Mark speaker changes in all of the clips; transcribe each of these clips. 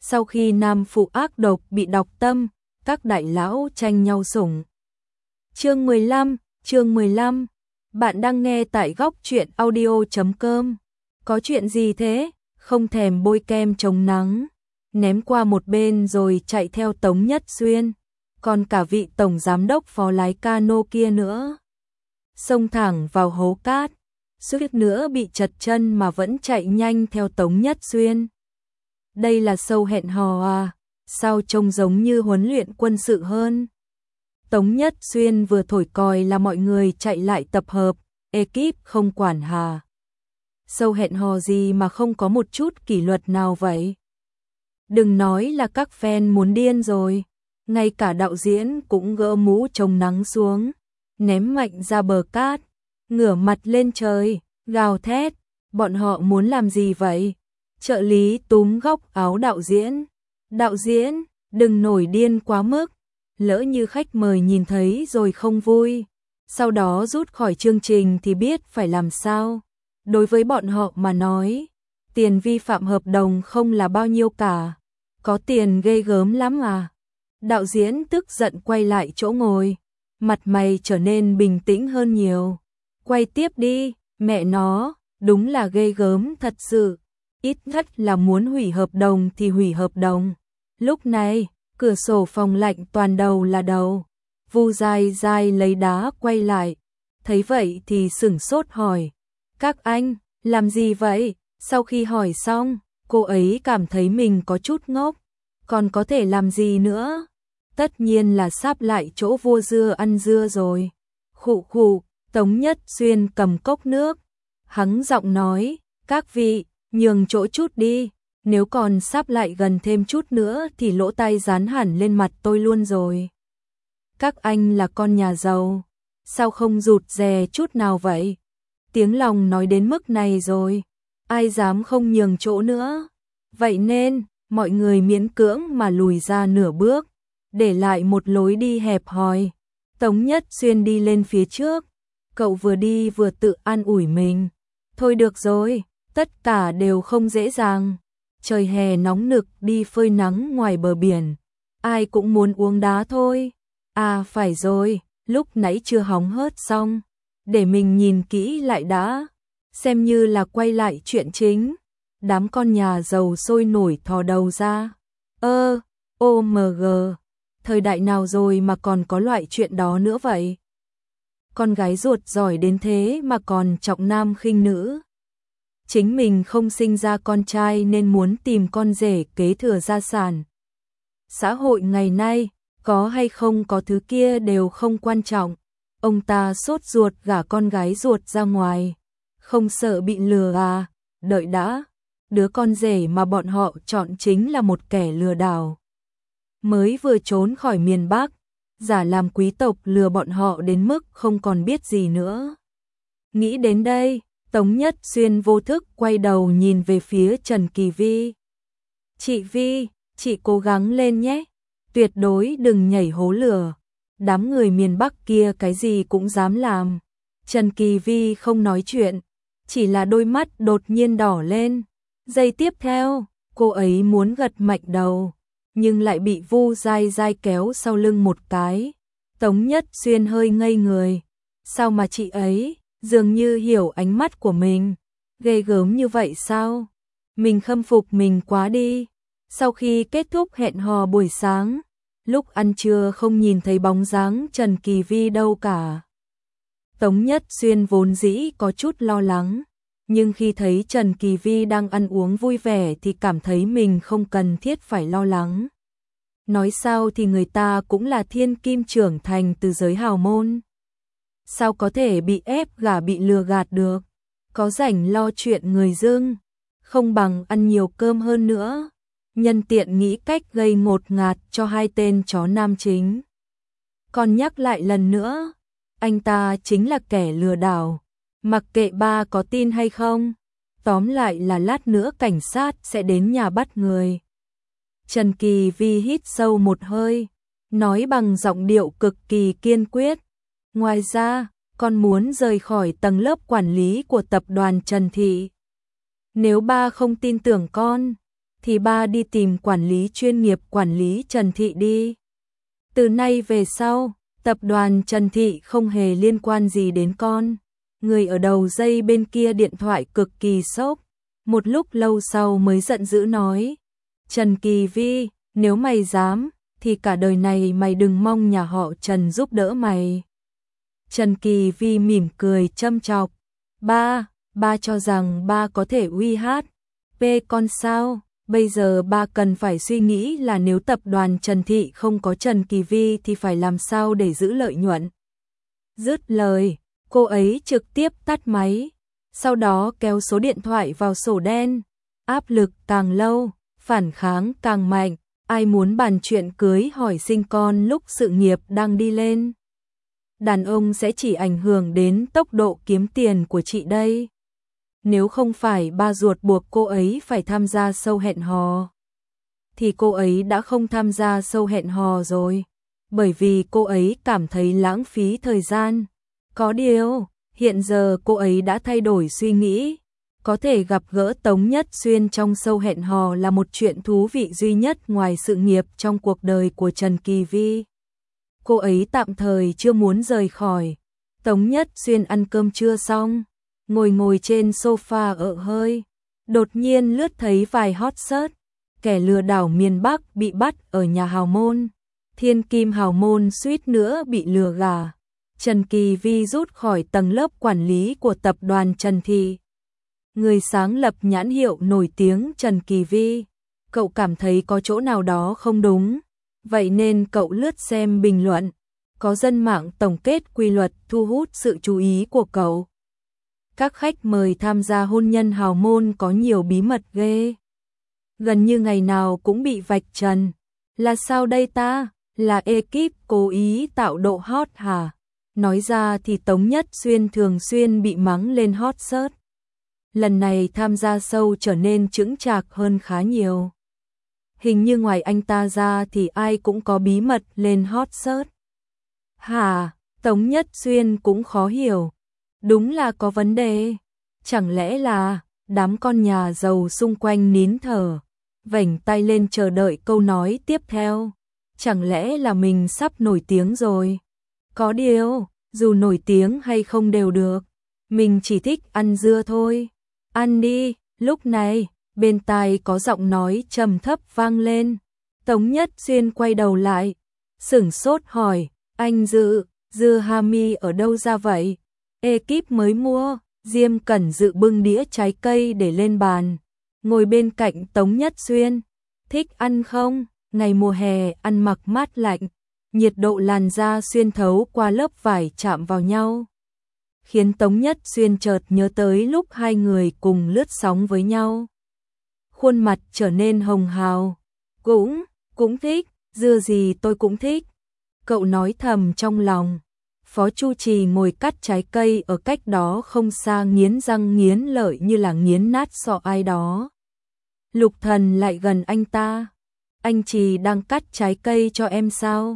Speaker 1: Sau khi nam phụ ác độc bị đọc tâm, các đại lão tranh nhau sủng. Chương 15, bạn đang nghe tại góc truyện audio.com. Có chuyện gì thế? Không thèm bôi kem chống nắng, ném qua một bên rồi chạy theo Tống Nhất Xuyên, còn cả vị tổng giám đốc phó lái cano kia nữa. Xông thẳng vào hố cát, suýt nữa bị trật chân mà vẫn chạy nhanh theo Tống Nhất Xuyên. Đây là show hẹn hò à? Sao trông giống như huấn luyện quân sự hơn? Tống Nhất Xuyên vừa thổi còi là mọi người chạy lại tập hợp, ekip không quản hà. Show hẹn hò gì mà không có một chút kỷ luật nào vậy? Đừng nói là các fan muốn điên rồi, ngay cả đạo diễn cũng gỡ mũ chống nắng xuống, ném mạnh ra bờ cát, ngửa mặt lên trời, gào thét, bọn họ muốn làm gì vậy? Trợ lý túm góc áo đạo diễn. Đạo diễn, đừng nổi điên quá mức, lỡ như khách mời nhìn thấy rồi không vui, sau đó rút khỏi chương trình thì biết phải làm sao. Đối với bọn họ mà nói, tiền vi phạm hợp đồng không là bao nhiêu cả, có tiền ghê gớm lắm à. Đạo diễn tức giận quay lại chỗ ngồi, mặt mày trở nên bình tĩnh hơn nhiều. Quay tiếp đi, mẹ nó, đúng là ghê gớm thật sự. Ít nhất là muốn hủy hợp đồng thì hủy hợp đồng. Lúc này, cửa sổ phòng lạnh toàn đầu là đầu. Vu Dai Dai lấy đá quay lại, thấy vậy thì sửng sốt hỏi: "Các anh, làm gì vậy?" Sau khi hỏi xong, cô ấy cảm thấy mình có chút ngốc, còn có thể làm gì nữa? Tất nhiên là sáp lại chỗ vua dưa ăn dưa rồi. Khụ khụ, Tống Nhất Xuyên cầm cốc nước, hắng giọng nói: "Các vị, nhường chỗ chút đi, nếu còn sáp lại gần thêm chút nữa thì lỗ tai dán hẳn lên mặt tôi luôn rồi. Các anh là con nhà giàu, sao không rụt rè chút nào vậy? Tiếng lòng nói đến mức này rồi, ai dám không nhường chỗ nữa." Vậy nên, mọi người miễn cưỡng mà lùi ra nửa bước, để lại một lối đi hẹp hòi. Tống Nhất Xuyên đi lên phía trước, cậu vừa đi vừa tự an ủi mình. Thôi được rồi, tất cả đều không dễ dàng. Trời hè nóng nực đi phơi nắng ngoài bờ biển, ai cũng muốn uống đá thôi. À phải rồi, lúc nãy chưa hóng hớt xong, để mình nhìn kỹ lại đã, xem như là quay lại chuyện chính. Đám con nhà giàu sôi nổi thò đầu ra. OMG, thời đại nào rồi mà còn có loại chuyện đó nữa vậy? Con gái ruột giỏi đến thế mà còn trọng nam khinh nữ. Chính mình không sinh ra con trai nên muốn tìm con rể kế thừa gia sản. Xã hội ngày nay, có hay không có thứ kia đều không quan trọng. Ông ta sốt ruột gả con gái ruột ra ngoài, không sợ bị lừa à? Đợi đã, đứa con rể mà bọn họ chọn chính là một kẻ lừa đảo. Mới vừa trốn khỏi miền Bắc, giả làm quý tộc lừa bọn họ đến mức không còn biết gì nữa. Nghĩ đến đây, Tống Nhất Xuyên vô thức quay đầu nhìn về phía Trần Kỳ Vi. "Chị Vi, chị cố gắng lên nhé, tuyệt đối đừng nhảy hố lửa. Đám người miền Bắc kia cái gì cũng dám làm." Trần Kỳ Vi không nói chuyện, chỉ là đôi mắt đột nhiên đỏ lên. Giây tiếp theo, cô ấy muốn gật mạnh đầu, nhưng lại bị Vu Dai Dai kéo sau lưng một cái. Tống Nhất Xuyên hơi ngây người. Sao mà chị ấy dường như hiểu ánh mắt của mình, ghê gớm như vậy sao? Mình khâm phục mình quá đi. Sau khi kết thúc hẹn hò buổi sáng, lúc ăn trưa không nhìn thấy bóng dáng Trần Kỳ Vi đâu cả. Tống Nhất Xuyên vốn dĩ có chút lo lắng, nhưng khi thấy Trần Kỳ Vi đang ăn uống vui vẻ thì cảm thấy mình không cần thiết phải lo lắng. Nói sao thì người ta cũng là thiên kim trưởng thành từ giới hào môn. Sao có thể bị ép gả bị lừa gạt được? Có rảnh lo chuyện người dưng, không bằng ăn nhiều cơm hơn nữa. Nhân tiện nghĩ cách gây ngột ngạt cho hai tên chó nam chính. Còn nhắc lại lần nữa, anh ta chính là kẻ lừa đảo. Mặc kệ ba có tin hay không, tóm lại là lát nữa cảnh sát sẽ đến nhà bắt người. Trần Kỳ Vi hít sâu một hơi, nói bằng giọng điệu cực kỳ kiên quyết. Ngoài ra, con muốn rời khỏi tầng lớp quản lý của tập đoàn Trần Thị. Nếu ba không tin tưởng con, thì ba đi tìm quản lý chuyên nghiệp quản lý Trần Thị đi. Từ nay về sau, tập đoàn Trần Thị không hề liên quan gì đến con. Người ở đầu dây bên kia điện thoại cực kỳ sốc. Một lúc lâu sau mới giận dữ nói. Trần Kỳ Vi, nếu mày dám, thì cả đời này mày đừng mong nhà họ Trần giúp đỡ mày. Trần Kỳ Vi mỉm cười châm chọc. Ba cho rằng ba có thể uy hát. Con sao? Bây giờ ba cần phải suy nghĩ là nếu tập đoàn Trần Thị không có Trần Kỳ Vi thì phải làm sao để giữ lợi nhuận. Dứt lời, cô ấy trực tiếp tắt máy, sau đó kéo số điện thoại vào sổ đen. Áp lực càng lâu, phản kháng càng mạnh, ai muốn bàn chuyện cưới hỏi sinh con lúc sự nghiệp đang đi lên. Đàn ông sẽ chỉ ảnh hưởng đến tốc độ kiếm tiền của chị đây. Nếu không phải ba ruột buộc cô ấy phải tham gia show hẹn hò, thì cô ấy đã không tham gia show hẹn hò rồi, bởi vì cô ấy cảm thấy lãng phí thời gian. Có điều, hiện giờ cô ấy đã thay đổi suy nghĩ, có thể gặp gỡ Tống Nhất Xuyên trong show hẹn hò là một chuyện thú vị duy nhất ngoài sự nghiệp trong cuộc đời của Trần Kỳ Vi. Cô ấy tạm thời chưa muốn rời khỏi. Tống Nhất Xuyên ăn cơm trưa xong, ngồi trên sofa ợ hơi, đột nhiên lướt thấy vài hot search, kẻ lừa đảo miền Bắc bị bắt ở nhà hào môn, thiên kim hào môn suýt nữa bị lừa gà. Trần Kỳ Vi rút khỏi tầng lớp quản lý của tập đoàn Trần Thị. Người sáng lập nhãn hiệu nổi tiếng Trần Kỳ Vi, cậu cảm thấy có chỗ nào đó không đúng, vậy nên cậu lướt xem bình luận, có dân mạng tổng kết quy luật thu hút sự chú ý của cậu. Các khách mời tham gia hôn nhân hào môn có nhiều bí mật ghê. Gần như ngày nào cũng bị vạch trần. Là sao đây ta? Là ekip cố ý tạo độ hot hả? Nói ra thì Tống Nhất Xuyên thường xuyên bị mắng lên hot search. Lần này tham gia show trở nên chững chạc hơn khá nhiều. Hình như ngoài anh ta ra thì ai cũng có bí mật lên hot search. Hả? Tống Nhất Xuyên cũng khó hiểu. Đúng là có vấn đề. Chẳng lẽ là đám con nhà giàu xung quanh nín thở, vểnh tay lên chờ đợi câu nói tiếp theo. Chẳng lẽ là mình sắp nổi tiếng rồi? Có điều, dù nổi tiếng hay không đều được, mình chỉ thích ăn dưa thôi. Ăn đi. Lúc này, bên tai có giọng nói trầm thấp vang lên. Tống Nhất Xuyên quay đầu lại, sửng sốt hỏi, anh Dự, dưa Hami ở đâu ra vậy? Ekip mới mua. Diêm Cẩn Dự bưng đĩa trái cây để lên bàn, ngồi bên cạnh Tống Nhất Xuyên. Thích ăn không? Ngày mùa hè ăn mặc mát lạnh, nhiệt độ làn da xuyên thấu qua lớp vải chạm vào nhau, khiến Tống Nhất Xuyên chợt nhớ tới lúc hai người cùng lướt sóng với nhau. Khuôn mặt trở nên hồng hào. Cũng thích, dưa gì tôi cũng thích. Cậu nói thầm trong lòng. Phó Chu Trì ngồi cắt trái cây ở cách đó không xa nghiến răng nghiến lợi như là nghiến nát sọ ai đó. Lục Thần lại gần anh ta. Anh Trì đang cắt trái cây cho em sao?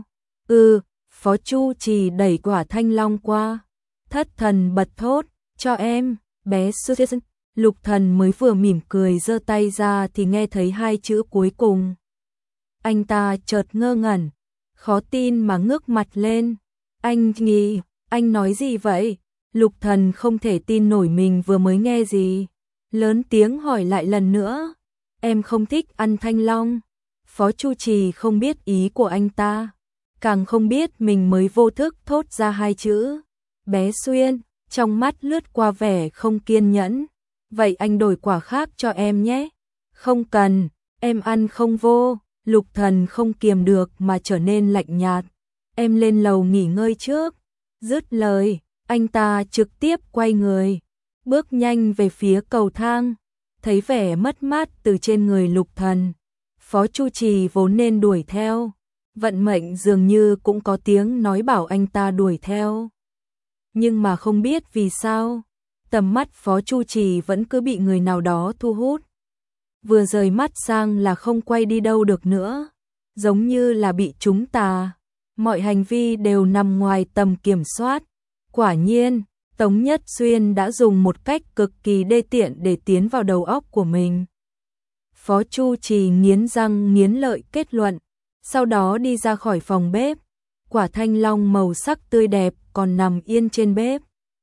Speaker 1: Phó Chu Trì đẩy quả thanh long qua. Thất Thần bật thốt, cho em, bé Susan. Lục Thần mới vừa mỉm cười giơ tay ra thì nghe thấy hai chữ cuối cùng. Anh ta chợt ngơ ngẩn, khó tin mà ngước mặt lên. Anh Nghi, anh nói gì vậy? Lục Thần không thể tin nổi mình vừa mới nghe gì. Lớn tiếng hỏi lại lần nữa. Em không thích ăn thanh long. Phó Chu Trì không biết ý của anh ta, càng không biết mình mới vô thức thốt ra hai chữ. Bé Xuyên, trong mắt lướt qua vẻ không kiên nhẫn. Vậy anh đổi quả khác cho em nhé. Không cần, em ăn không vô. Lục Thần không kiềm được mà trở nên lạnh nhạt. Em lên lầu nghỉ ngơi trước. Dứt lời, anh ta trực tiếp quay người, bước nhanh về phía cầu thang. Thấy vẻ mất mát từ trên người Lục Thần, Phó Chu Trì vốn nên đuổi theo, vận mệnh dường như cũng có tiếng nói bảo anh ta đuổi theo. Nhưng mà không biết vì sao, tầm mắt Phó Chu Trì vẫn cứ bị người nào đó thu hút. Vừa rời mắt sang là không quay đi đâu được nữa, giống như là bị trúng tà. Mọi hành vi đều nằm ngoài tầm kiểm soát. Quả nhiên, Tống Nhất Xuyên đã dùng một cách cực kỳ đê tiện để tiến vào đầu óc của mình. Phó Chu Trì nghiến răng nghiến lợi kết luận, sau đó đi ra khỏi phòng bếp. Quả thanh long màu sắc tươi đẹp còn nằm yên trên bếp.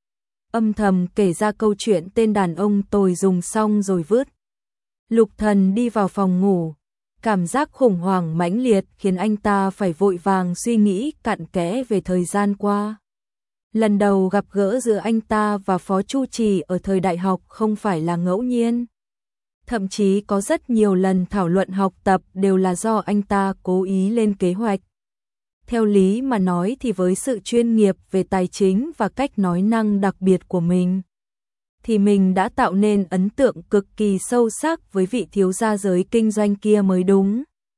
Speaker 1: Âm thầm kể ra câu chuyện tên đàn ông tồi dùng xong rồi vứt. Lục Thần đi vào phòng ngủ. Cảm giác khủng hoảng mãnh liệt khiến anh ta phải vội vàng suy nghĩ cặn kẽ về thời gian qua. Lần đầu gặp gỡ giữa anh ta và Phó Chu Trì ở thời đại học không phải là ngẫu nhiên. Thậm chí có rất nhiều lần thảo luận học tập đều là do anh ta cố ý lên kế hoạch. Theo lý mà nói thì với sự chuyên nghiệp về tài chính và cách nói năng đặc biệt của mình, thì mình đã tạo nên ấn tượng cực kỳ sâu sắc với vị thiếu gia giới kinh doanh kia mới đúng.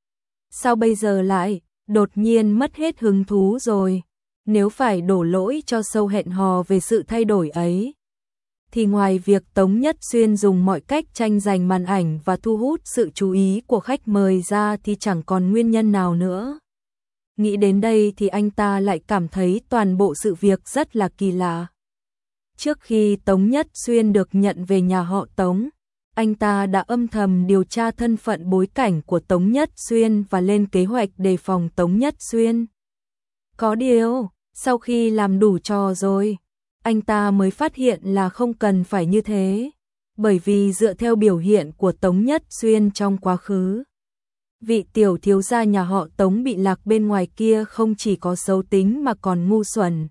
Speaker 1: Sao bây giờ lại đột nhiên mất hết hứng thú rồi? Nếu phải đổ lỗi cho show hẹn hò về sự thay đổi ấy, thì ngoài việc Tống Nhất Xuyên dùng mọi cách tranh giành màn ảnh và thu hút sự chú ý của khách mời ra thì chẳng còn nguyên nhân nào nữa. Nghĩ đến đây thì anh ta lại cảm thấy toàn bộ sự việc rất là kỳ lạ. Trước khi Tống Nhất Xuyên được nhận về nhà họ Tống, anh ta đã âm thầm điều tra thân phận bối cảnh của Tống Nhất Xuyên và lên kế hoạch đề phòng Tống Nhất Xuyên. Có điều, sau khi làm đủ trò rồi, anh ta mới phát hiện là không cần phải như thế, bởi vì dựa theo biểu hiện của Tống Nhất Xuyên trong quá khứ, vị tiểu thiếu gia nhà họ Tống bị lạc bên ngoài kia không chỉ có xấu tính mà còn ngu xuẩn.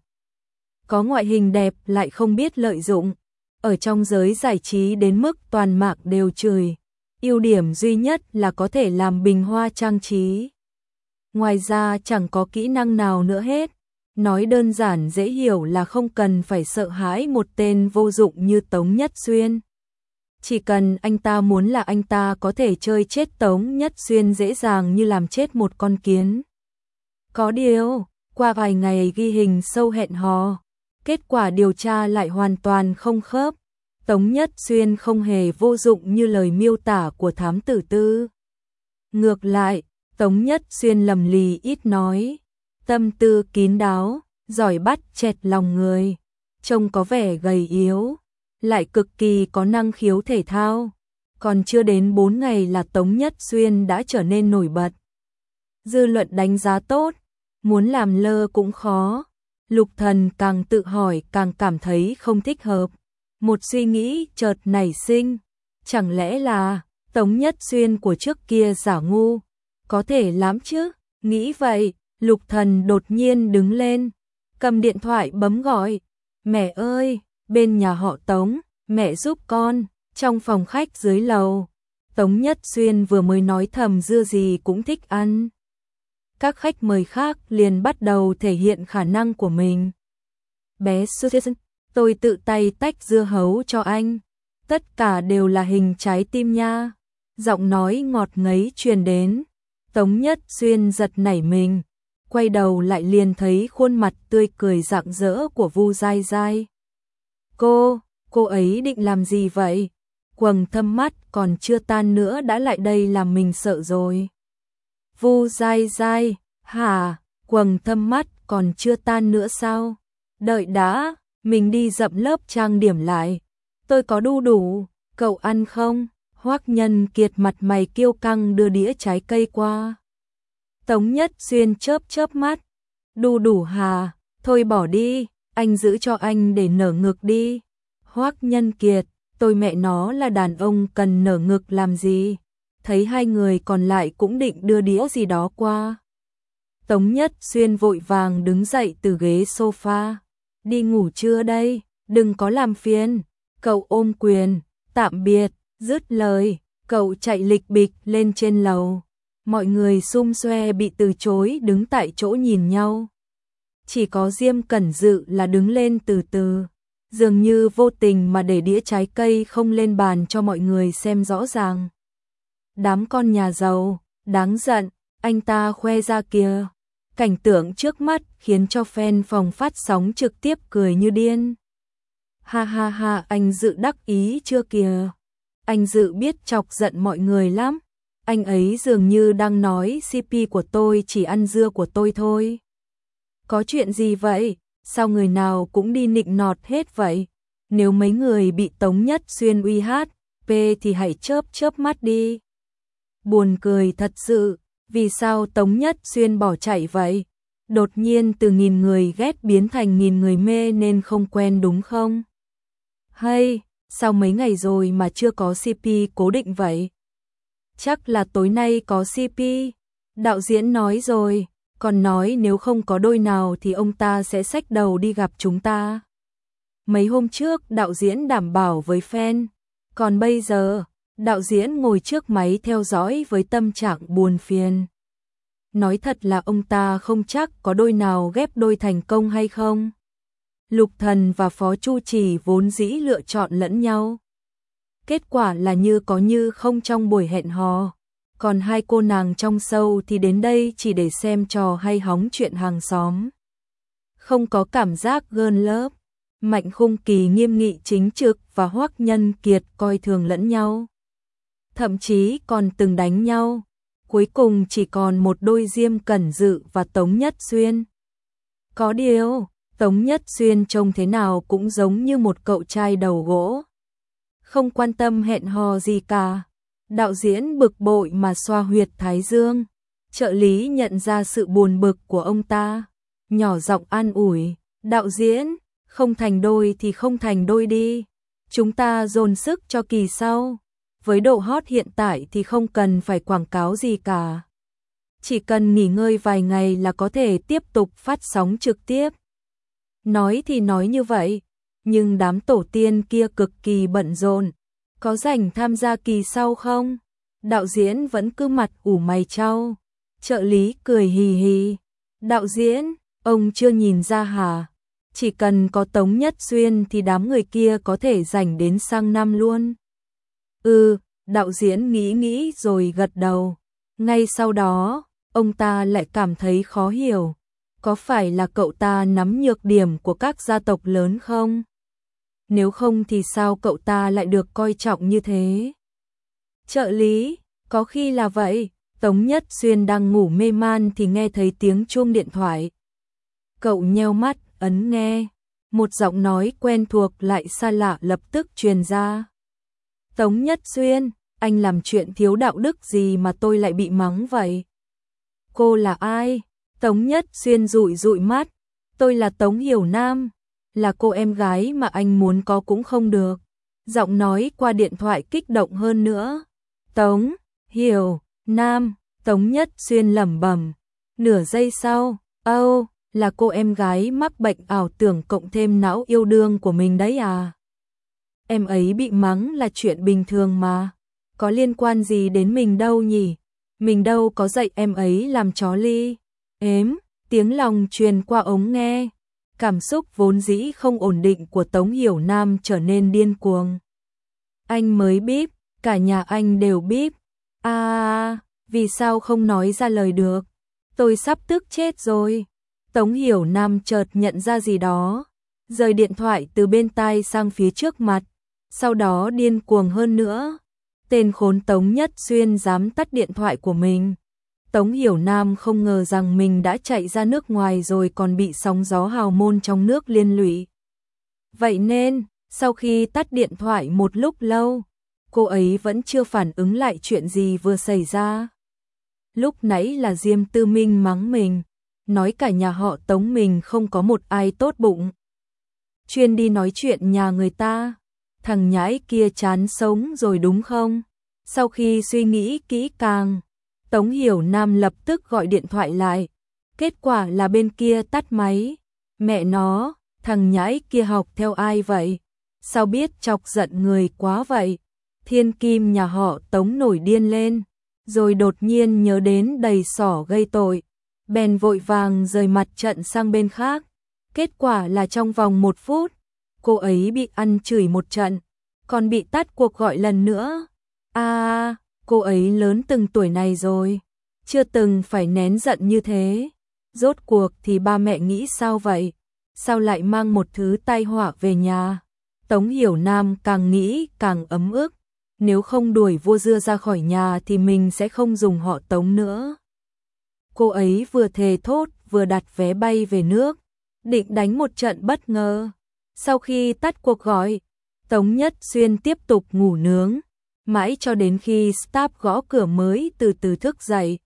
Speaker 1: Có ngoại hình đẹp lại không biết lợi dụng, ở trong giới giải trí đến mức toàn mạng đều chửi, ưu điểm duy nhất là có thể làm bình hoa trang trí. Ngoài ra chẳng có kỹ năng nào nữa hết. Nói đơn giản dễ hiểu là không cần phải sợ hãi một tên vô dụng như Tống Nhất Xuyên. Chỉ cần anh ta muốn là anh ta có thể chơi chết Tống Nhất Xuyên dễ dàng như làm chết một con kiến. Có điều, qua vài ngày ghi hình show hẹn hò, kết quả điều tra lại hoàn toàn không khớp. Tống Nhất Xuyên không hề vô dụng như lời miêu tả của thám tử Tư. Ngược lại, Tống Nhất Xuyên lầm lì ít nói, tâm tư kín đáo, giỏi bắt chẹt lòng người, trông có vẻ gầy yếu, lại cực kỳ có năng khiếu thể thao. Còn chưa đến 4 ngày là Tống Nhất Xuyên đã trở nên nổi bật. Dư luận đánh giá tốt, muốn làm lơ cũng khó. Lục Thần càng tự hỏi càng cảm thấy không thích hợp. Một suy nghĩ chợt nảy sinh, chẳng lẽ là Tống Nhất Xuyên của trước kia giả ngu? Có thể lắm chứ, nghĩ vậy. Lục Thần đột nhiên đứng lên, cầm điện thoại bấm gọi. Mẹ ơi, bên nhà họ Tống, mẹ giúp con. Trong phòng khách dưới lầu, Tống Nhất Xuyên vừa mới nói thầm dưa gì cũng thích ăn. Các khách mời khác liền bắt đầu thể hiện khả năng của mình. Bé Susan, tôi tự tay tách dưa hấu cho anh. Tất cả đều là hình trái tim nha. Giọng nói ngọt ngấy truyền đến. Tống Nhất Xuyên giật nảy mình, quay đầu lại liền thấy khuôn mặt tươi cười rạng rỡ của Vu Dai Dai. Cô ấy định làm gì vậy? Quầng thâm mắt còn chưa tan nữa đã lại đây làm mình sợ rồi. Vu Dai Dai, hả? Quầng thâm mắt còn chưa tan nữa sao? Đợi đã, mình đi dậm lớp trang điểm lại. Tôi có đu đủ, cậu ăn không? Hoắc Nhân Kiệt mặt mày kiêu căng đưa đĩa trái cây qua. Tống Nhất Xuyên chớp mắt. Đu đủ hà, thôi bỏ đi, anh giữ cho anh để nở ngực đi. Hoắc Nhân Kiệt, tôi mẹ nó là đàn ông cần nở ngực làm gì? Thấy hai người còn lại cũng định đưa đĩa gì đó qua. Tống Nhất Xuyên vội vàng đứng dậy từ ghế sofa. Đi ngủ trưa đây, đừng có làm phiền. Cậu ôm quyền, tạm biệt, dứt lời, cậu chạy lịch bịch lên trên lầu. Mọi người xum xoe bị từ chối đứng tại chỗ nhìn nhau. Chỉ có Diêm Cẩn Dự là đứng lên từ từ, dường như vô tình mà để đĩa trái cây không lên bàn cho mọi người xem rõ ràng. Đám con nhà giàu, đáng giận, anh ta khoe ra kìa. Cảnh tượng trước mắt khiến cho fan phòng phát sóng trực tiếp cười như điên. Ha ha ha, anh Dự đắc ý chưa kìa. Anh Dự biết chọc giận mọi người lắm. Anh ấy dường như đang nói CP của tôi chỉ ăn dưa của tôi thôi. Có chuyện gì vậy? Sao người nào cũng đi nịnh nọt hết vậy? Nếu mấy người bị Tống Nhất Xuyên uy hát, thì hãy chớp mắt đi. buồn cười thật sự, vì sao Tống Nhất Xuyên bỏ chạy vậy? Đột nhiên từ 1000 người ghét biến thành 1000 người mê nên không quen đúng không? Hay, sao mấy ngày rồi mà chưa có CP cố định vậy? Chắc là tối nay có CP. Đạo diễn nói rồi, còn nói nếu không có đôi nào thì ông ta sẽ xách đầu đi gặp chúng ta. Mấy hôm trước đạo diễn đảm bảo với fan, còn bây giờ, đạo diễn ngồi trước máy theo dõi với tâm trạng buồn phiền. Nói thật là ông ta không chắc có đôi nào ghép đôi thành công hay không. Lục Thần và Phó Chu Chỉ vốn dĩ lựa chọn lẫn nhau. Kết quả là như có như không trong buổi hẹn hò. Còn hai cô nàng trong show thì đến đây chỉ để xem trò hay hóng chuyện hàng xóm. Không có cảm giác gơn lớp. Mạnh Khung Kỳ nghiêm nghị chính trực và Hoắc Nhân Kiệt coi thường lẫn nhau. Thậm chí còn từng đánh nhau. Cuối cùng chỉ còn một đôi Diêm Cẩn Dự và Tống Nhất Xuyên. Có điều, Tống Nhất Xuyên trông thế nào cũng giống như một cậu trai đầu gỗ. Không quan tâm hẹn hò gì cả. Đạo diễn bực bội mà xoa huyệt thái dương. Trợ lý nhận ra sự buồn bực của ông ta. Nhỏ giọng an ủi, đạo diễn, không thành đôi thì không thành đôi đi. Chúng ta dồn sức cho kỳ sau. Với độ hot hiện tại thì không cần phải quảng cáo gì cả. Chỉ cần nghỉ ngơi vài ngày là có thể tiếp tục phát sóng trực tiếp. Nói thì nói như vậy, nhưng đám tổ tiên kia cực kỳ bận rộn. Có rảnh tham gia kỳ sau không? Đạo diễn vẫn cứ mặt ủ mày chau. Trợ lý cười hì hì. Đạo diễn, ông chưa nhìn ra hả? Chỉ cần có Tống Nhất Xuyên thì đám người kia có thể rảnh đến sang năm luôn. Đạo diễn nghĩ rồi gật đầu. Ngay sau đó, ông ta lại cảm thấy khó hiểu. Có phải là cậu ta nắm nhược điểm của các gia tộc lớn không? Nếu không thì sao cậu ta lại được coi trọng như thế? Trợ lý, có khi là vậy. Tống Nhất Xuyên đang ngủ mê man thì nghe thấy tiếng chuông điện thoại. Cậu nheo mắt, ấn nghe. Một giọng nói quen thuộc lại xa lạ lập tức truyền ra. Tống Nhất Xuyên, anh làm chuyện thiếu đạo đức gì mà tôi lại bị mắng vậy? Cô là ai? Tống Nhất Xuyên dụi dụi mắt. Tôi là Tống Hiểu Nam, là cô em gái mà anh muốn có cũng không được. Giọng nói qua điện thoại kích động hơn nữa. Tống Hiểu Nam, Tống Nhất Xuyên lẩm bẩm. Nửa giây sau, là cô em gái mắc bệnh ảo tưởng cộng thêm não yêu đương của mình đấy à? Em ấy bị mắng là chuyện bình thường mà. Có liên quan gì đến mình đâu nhỉ? Mình đâu có dạy em ấy làm chó ly. Tiếng lòng truyền qua ống nghe. Cảm xúc vốn dĩ không ổn định của Tống Hiểu Nam trở nên điên cuồng. Anh mới bíp, cả nhà anh đều bíp. Vì sao không nói ra lời được? Tôi sắp tức chết rồi. Tống Hiểu Nam chợt nhận ra gì đó. Rời điện thoại từ bên tai sang phía trước mặt. Sau đó điên cuồng hơn nữa. Tên khốn Tống Nhất Xuyên dám tắt điện thoại của mình. Tống Hiểu Nam không ngờ rằng mình đã chạy ra nước ngoài rồi còn bị sóng gió hào môn trong nước liên lụy. Vậy nên, sau khi tắt điện thoại một lúc lâu, cô ấy vẫn chưa phản ứng lại chuyện gì vừa xảy ra. Lúc nãy là Diêm Tư Minh mắng mình, nói cả nhà họ Tống mình không có một ai tốt bụng. Chuyên đi nói chuyện nhà người ta, thằng nhãi kia chán sống rồi đúng không? Sau khi suy nghĩ kỹ càng, Tống Hiểu Nam lập tức gọi điện thoại lại. Kết quả là bên kia tắt máy. Mẹ nó, thằng nhãi kia học theo ai vậy? Sao biết chọc giận người quá vậy? Thiên kim nhà họ Tống nổi điên lên, rồi đột nhiên nhớ đến đầy sỏ gây tội. Bèn vội vàng rời mặt trận sang bên khác. Kết quả là trong vòng 1 phút, cô ấy bị ăn chửi một trận, còn bị tắt cuộc gọi lần nữa. Cô ấy lớn từng tuổi này rồi, chưa từng phải nén giận như thế. Rốt cuộc thì ba mẹ nghĩ sao vậy? Sao lại mang một thứ tai họa về nhà? Tống Hiểu Nam càng nghĩ càng ấm ức. Nếu không đuổi vua dưa ra khỏi nhà thì mình sẽ không dùng họ Tống nữa. Cô ấy vừa thề thốt vừa đặt vé bay về nước, định đánh một trận bất ngờ. Sau khi tắt cuộc gọi, Tống Nhất Xuyên tiếp tục ngủ nướng. mãi cho đến khi staff gõ cửa mới từ từ thức dậy.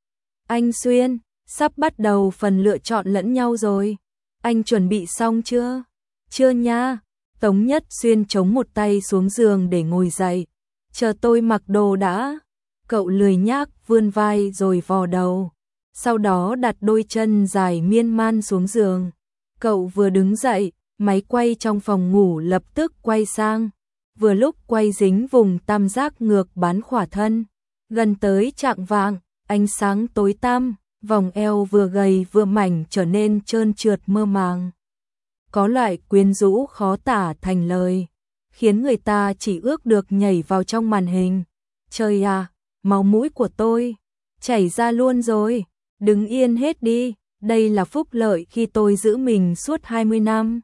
Speaker 1: Anh Xuyên, sắp bắt đầu phần lựa chọn lẫn nhau rồi. Anh chuẩn bị xong chưa? Chưa nha. Tống Nhất Xuyên chống một tay xuống giường để ngồi dậy. Chờ tôi mặc đồ đã. Cậu lười nhác vươn vai rồi vò đầu. Sau đó đặt đôi chân dài miên man xuống giường. Cậu vừa đứng dậy, máy quay trong phòng ngủ lập tức quay sang. Vừa lúc quay dính vùng tam giác ngược bán khỏa thân. Gần tới chạng vạng, ánh sáng tối tăm, vòng eo vừa gầy vừa mảnh trở nên trơn trượt mơ màng. Có loại quyến rũ khó tả thành lời, khiến người ta chỉ ước được nhảy vào trong màn hình. Trời à, máu mũi của tôi chảy ra luôn rồi, đứng yên hết đi, đây là phúc lợi khi tôi giữ mình suốt 20 năm.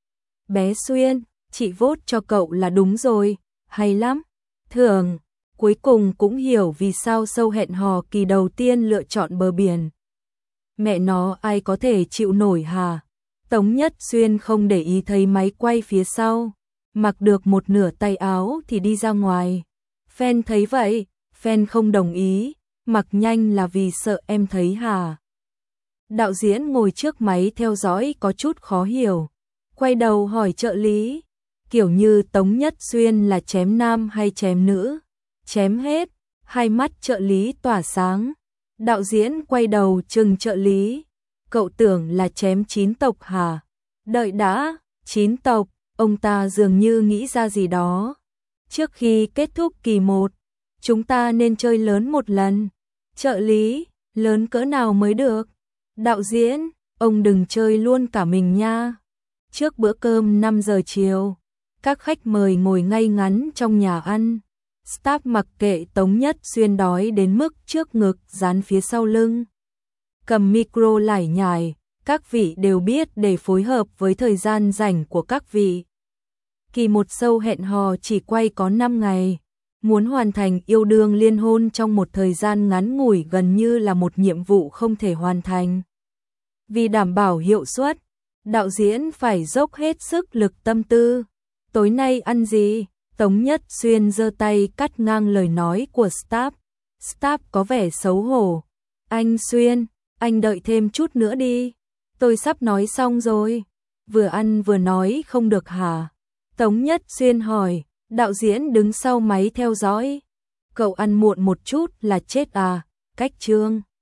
Speaker 1: Bé Xuyên, chị vote cho cậu là đúng rồi, hay lắm. Thường, cuối cùng cũng hiểu vì sao show hẹn hò kỳ đầu tiên lựa chọn bờ biển. Mẹ nó ai có thể chịu nổi hả? Tống Nhất Xuyên không để ý thấy máy quay phía sau, mặc được một nửa tay áo thì đi ra ngoài. Fan thấy vậy, fan không đồng ý, mặc nhanh là vì sợ em thấy hả? Đạo diễn ngồi trước máy theo dõi có chút khó hiểu, quay đầu hỏi trợ lý, kiểu như Tống Nhất Xuyên là chém nam hay chém nữ? Chém hết, hai mắt trợ lý tỏa sáng. Đạo diễn quay đầu trừng trợ lý, cậu tưởng là chém 9 tộc hả? Đợi đã, 9 tộc, ông ta dường như nghĩ ra gì đó. Trước khi kết thúc kỳ 1, chúng ta nên chơi lớn một lần. Trợ lý, lớn cỡ nào mới được? Đạo diễn, ông đừng chơi luôn cả mình nha. Trước bữa cơm 5 giờ chiều, các khách mời ngồi ngay ngắn trong nhà ăn. Staff mặc kệ Tống Nhất Xuyên đói đến mức trước ngực dán phía sau lưng. Cầm micro lải nhải, các vị đều biết để phối hợp với thời gian rảnh của các vị. Kỳ một show hẹn hò chỉ quay có 5 ngày. Muốn hoàn thành yêu đương liên hôn trong một thời gian ngắn ngủi gần như là một nhiệm vụ không thể hoàn thành. Vì đảm bảo hiệu suất, đạo diễn phải dốc hết sức lực tâm tư. Tối nay ăn gì? Tống Nhất Xuyên giơ tay cắt ngang lời nói của staff. Staff có vẻ xấu hổ. Anh Xuyên, anh đợi thêm chút nữa đi. Tôi sắp nói xong rồi. Vừa ăn vừa nói không được hả? Tống Nhất Xuyên hỏi. Đạo diễn đứng sau máy theo dõi. Cậu ăn muộn một chút là chết à? Cách chương.